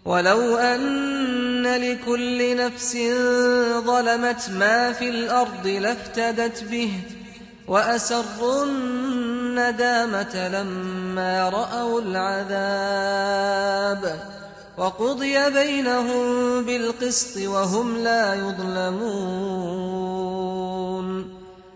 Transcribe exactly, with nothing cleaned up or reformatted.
ولو أن لكل نفس ظلمت ما في الأرض لافتدت به وأسروا الندامة لما رأوا العذاب وقضي بينهم بالقسط وهم لا يظلمون